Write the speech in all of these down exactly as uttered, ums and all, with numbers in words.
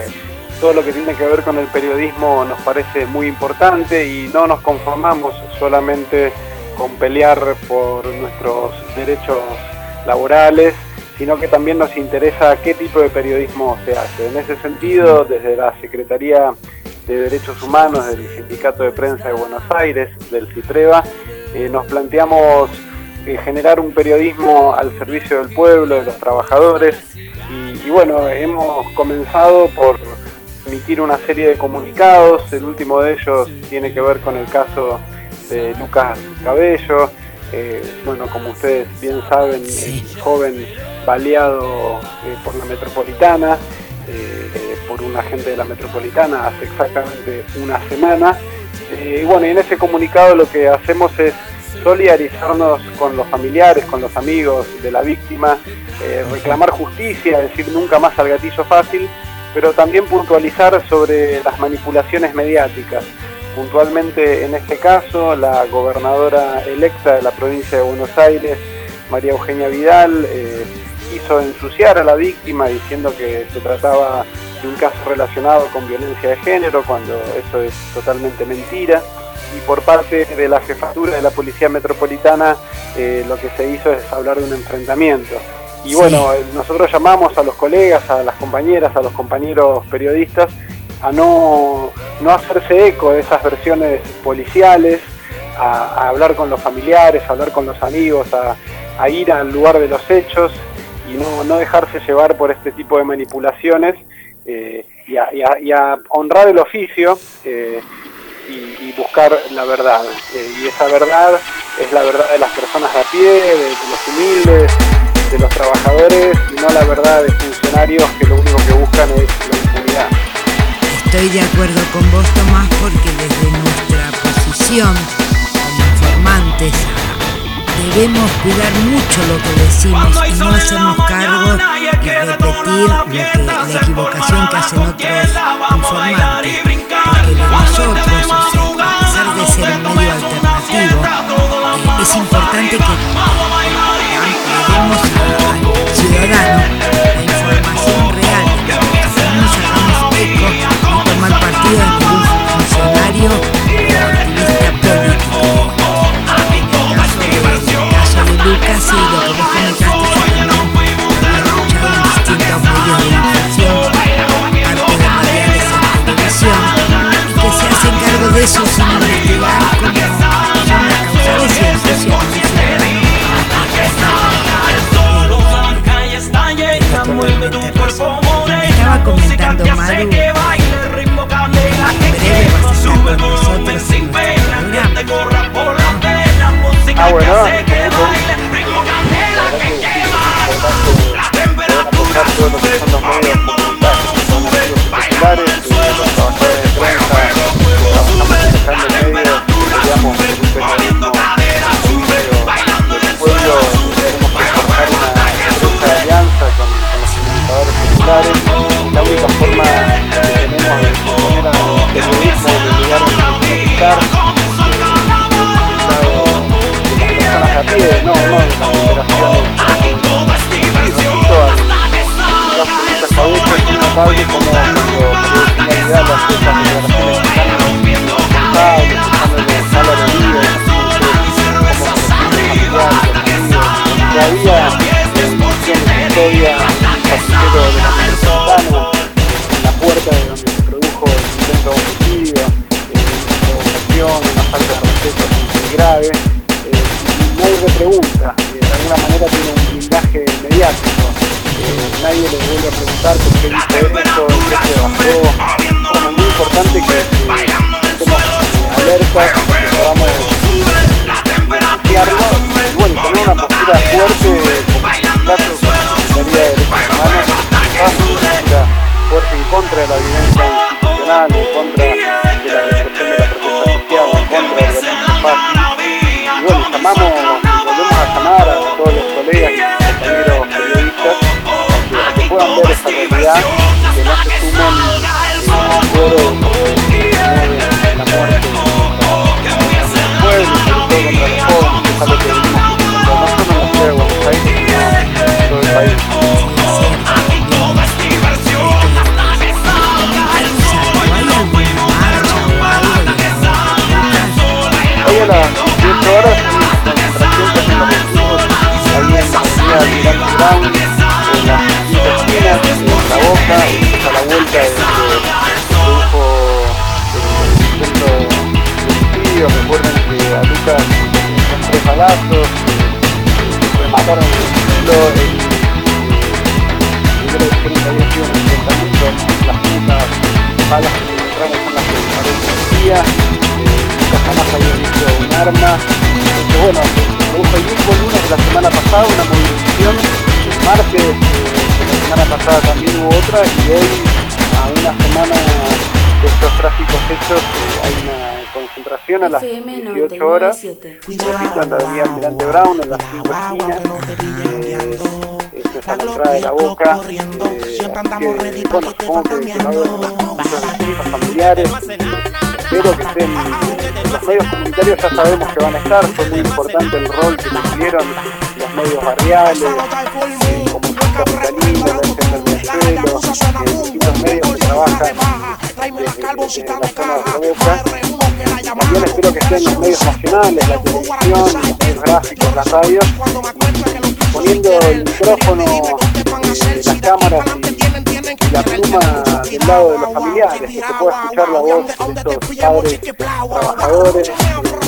todo lo que tiene que ver con el periodismo nos parece muy importante y no nos conformamos solamente con pelear por nuestros derechos laborales, sino que también nos interesa qué tipo de periodismo se hace. En ese sentido, desde la Secretaría de Derechos Humanos del Sindicato de Prensa de Buenos Aires, del CIPREVA, eh, nos planteamos eh, generar un periodismo al servicio del pueblo, de los trabajadores, y, y bueno, hemos comenzado por emitir una serie de comunicados. El último de ellos tiene que ver con el caso de Lucas Cabello, eh, bueno, como ustedes bien saben, sí. El joven baleado eh, por la Metropolitana, eh, eh, por un agente de la Metropolitana hace exactamente una semana. Eh, y bueno, y en ese comunicado lo que hacemos es solidarizarnos con los familiares, con los amigos de la víctima, eh, reclamar justicia, decir nunca más al gatillo fácil, pero también puntualizar sobre las manipulaciones mediáticas. Puntualmente en este caso, la gobernadora electa de la provincia de Buenos Aires, María Eugenia Vidal, eh, quiso ensuciar a la víctima diciendo que se trataba de un caso relacionado con violencia de género, cuando eso es totalmente mentira. Y por parte de la jefatura de la Policía Metropolitana, eh, lo que se hizo es hablar de un enfrentamiento. Y bueno, sí. Nosotros llamamos a los colegas, a las compañeras, a los compañeros periodistas a no, no hacerse eco de esas versiones policiales, a, a hablar con los familiares, a hablar con los amigos, a, a ir al lugar de los hechos y no, no dejarse llevar por este tipo de manipulaciones, eh, y, a, y, a, y a honrar el oficio eh, y, y buscar la verdad. Eh, y esa verdad es la verdad de las personas de a pie, de, de los humildes, de los trabajadores, y no la verdad de funcionarios que lo único que buscan es la impunidad. Estoy de acuerdo con vos, Tomás, porque desde nuestra posición como informantes debemos cuidar mucho lo que decimos y no hacernos cargo y repetir lo que, la equivocación que hacen otros informantes, porque de nosotros, o sea, a pesar de ser un medio alternativo, eh, es importante que demos al ciudadano la información real, que no nos hagamos eco y tomar partido de ningún funcionario o activista político. Lucas, y lo que vos comentaste, yo también lo he escuchado en distintos medios de difusión, parte de radiales en televisión, y que se hacen cargo de eso sin investigar como personas causales y asociaciones. Estaba comentando Maru, breve vas a estar con nosotros en nuestro programa. Ah, bueno, todos los que son los medios comunitarios, son amigos populares, los trabajadores de prensa, estamos manejando medios, digamos, el periodismo del pueblo. Tenemos que forjar una estrecha alianza con, con los comunicadores populares. La única forma que tenemos de poner al periodismo en el lugar donde tiene que estar, a pie, no, no, de las operaciones. Es innotable como cuando Eugenia Vidal hace esas declaraciones que están responsables, dejándole sala de vida, como todavía en historia un pasajero de la Metropolitana en la puerta de donde se produjo el intento de homicidio, una provocación, una falta de respeto muy grave. Nadie le pregunta, eh, de alguna manera tiene un blindaje mediático, eh, nadie le vuelve a preguntar por qué dice esto, qué se bajó. Bueno, es muy importante que eh, estemos alertas, que podamos denunciarlo y bueno, tener una postura fuerte como sindicato, como Secretaría de Derechos Humanos, una postura fuerte en contra de la violencia institucional, en contra de la destrucción de la protesta social, en contra de la violencia fácil. Y bueno, llamamos, volvemos a llamar a todos los colegas y compañeros periodistas a que, a que puedan ver esa realidad, que no se sumen al fuero de la muerte del pueblo, sobre todo contra los jóvenes, que es algo que vivimos contra nosotros en la ciudad de Buenos Aires, sino en todo el país. a la vuelta de que se produjo el intento de suicidio. Recuerden que a Lucas con tres balazos remataron el estilo, el primero dijeron que había sido un enfrentamiento, las únicas balas que se encontraron son las que disparó el policía. Lucas jamás había visto un arma. Entonces, bueno, se produjo el mismo lunes de la semana pasada una movilización. El martes de la semana pasada también hubo otra, y hoy, a una semana de estos trágicos hechos, hay una concentración a las dieciocho horas, repito, en la avenida Almirante Brown, en las cinco esquinas. Eh, esto es a la entrada de La Boca. Eh, así que, bueno, supongo que, que va a haber muchos vecinos, familiares. Espero que estén. Los medios comunitarios ya sabemos que van a estar. Fue muy importante el rol que cumplieron los medios barriales, eh, como el Capitalino, la Defensa del Venezuelo, eh, distintos medios que trabajan desde, desde la zona de La Boca. También espero que estén los medios nacionales, la televisión, los medios gráficos, las radios, poniendo el micrófono, eh, las cámaras y, y la pluma del lado de los familiares, que se pueda escuchar la voz de estos padres trabajadores, eh,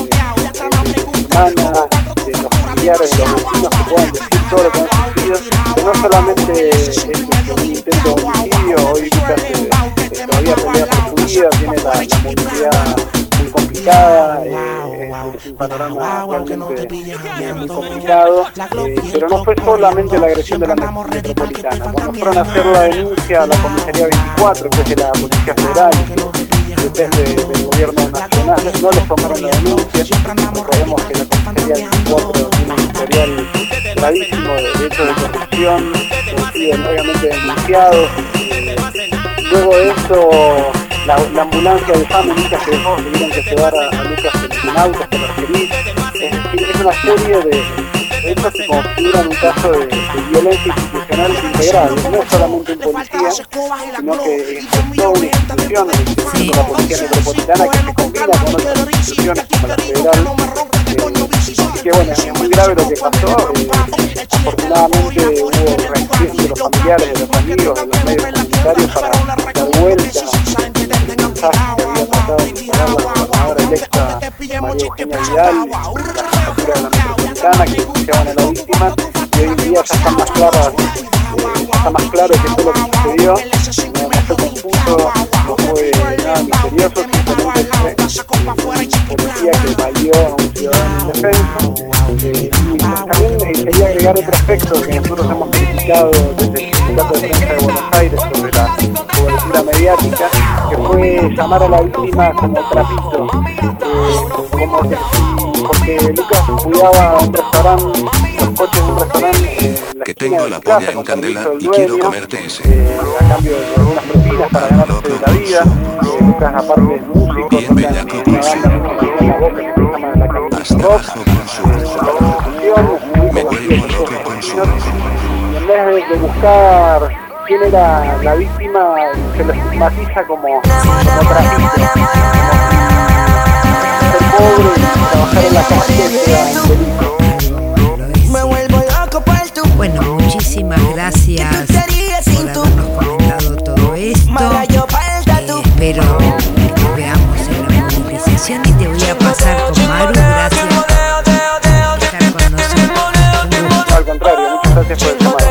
hermanas, de los familiares, de los vecinos, que puedan decir todo lo que han sufrido, que no solamente es un intento de homicidio. Hoy Lucas eh, eh, todavía pelea por su vida, tiene la, la movilidad muy complicada, eh, es un panorama realmente eh, muy complicado, eh, pero no fue solamente la agresión de la metropolitana. Cuando fueron a hacer la denuncia a la comisaría veinticuatro, que es de la Policía Federal, que depende del gobierno nacional, no les tomaron la denuncia. Recordemos que la comisaría veinticuatro tiene un historial gravísimo de hechos de corrupción, que han sido obviamente denunciados. Eh, luego de esto, La, la ambulancia de F A M nunca llegó, tuvieron que llevar a, a Lucas en autos que referí. Es decir, es una serie de hechos que configuran un caso de, de violencia institucional integral. No es solamente un policía, sino que es toda una institución, sí, la Policía Metropolitana, que se combina con otras instituciones como la federal. Eh, así que bueno, es muy grave lo que pasó. Eh, afortunadamente hubo reacción de los familiares, de los amigos, de los medios comunitarios para dar vuelta que había tratado de instalar la gobernadora electa María Eugenia Vidal, la jefatura de la metropolitana, que denunciaban a la víctima, y hoy en día ya están más claras, eh, está más claro que todo lo que sucedió. No, no fue confuso, no fue nada misterioso, simplemente fue un policía que valió a un ciudadano indefenso. Eh, y también eh, quería agregar otro aspecto que nosotros hemos criticado desde el Sindicato de Prensa de Buenos Aires sobre la cobertura mediática, que fue llamar a la víctima como trapito, eh, como que si, porque Lucas cuidaba un restaurante, los coches de un restaurante eh, en la que esquina tengo de la su casa, polla en con candela permiso del y dueño, quiero comerte ese. Eh, a cambio de algunas propinas para ganarse la vida. Eh, Lucas, aparte de músico, Bien toca bellaco en con una su banda muy en La Boca que se llama La Calle hasta Rock. abajo con su me vuelvo loco con su Y en vez de buscar quién era la víctima, se lo estigmatiza como, como trapito, como ser pobre y trabajar en la calle sea un delito. Bueno, muchísimas gracias por habernos comentado todo esto. Eh, espero que nos veamos en la movilización y te voy a pasar con Maru. Gracias por estar con nosotros. Al contrario, muchas gracias por el llamado.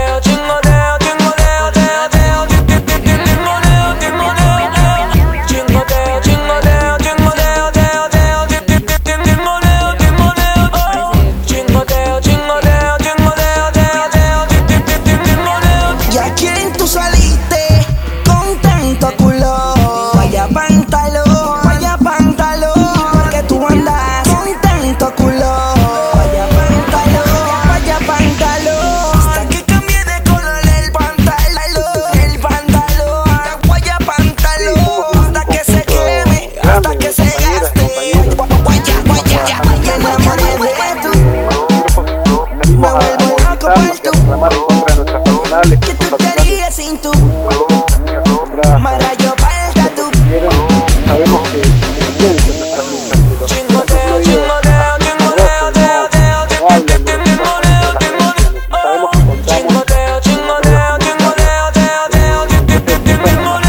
Vaya pantalón, vaya pantalón, porque tú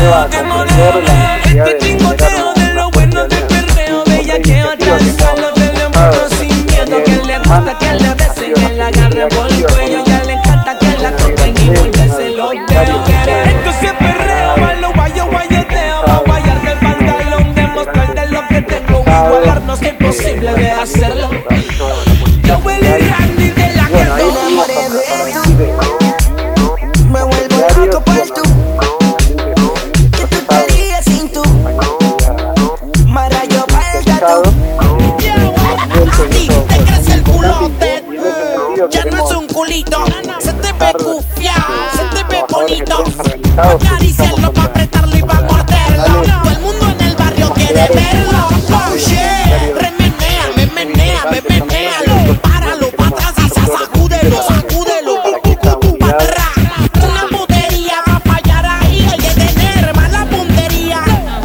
lleva a comprender la necesidad de chingoteo de lo bueno del perreo, bellaqueo, atravesarlo del mundo sin miedo. Que le gusta que le besen, que la agarre por el cuello, ya le encanta que la toquen y volverse lo veo. Entonces perreo, bailo, guayo, guayoteo, va a guayarte el pantalón, demostrarte lo que tengo, igualarnos es imposible de hacerlo. Yo huele Randy de la que no me enamoré de tú, me vuelvo loco por tú. ¿Qué tú te harías sin tú? Marayo falta tú. A ti te crece el culote, ya no es un culito, se te ve cufiado, se te ve bonito. Pa' acariciarlo, pa' apretarlo y pa' morderlo. Todo el mundo en el barrio quiere verlo. Oh shit, remenea, me menea, me menealo. Páralo, pa' atrás y sa- sacúdelo, sacúdelo. Pa' atrás, una putería pa' fallar ahí. Hay que tener mala puntería.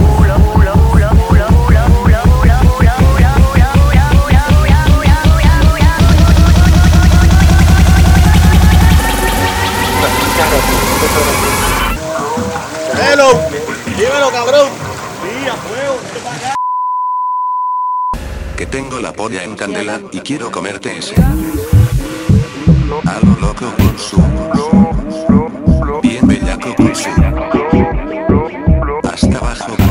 Hello, dímelo, cabrón. Sí, a fuego, ¿qué pasa? Que tengo la polla en candela y quiero comerte ese. A lo loco con su. Bien bellaco con su. Hasta abajo.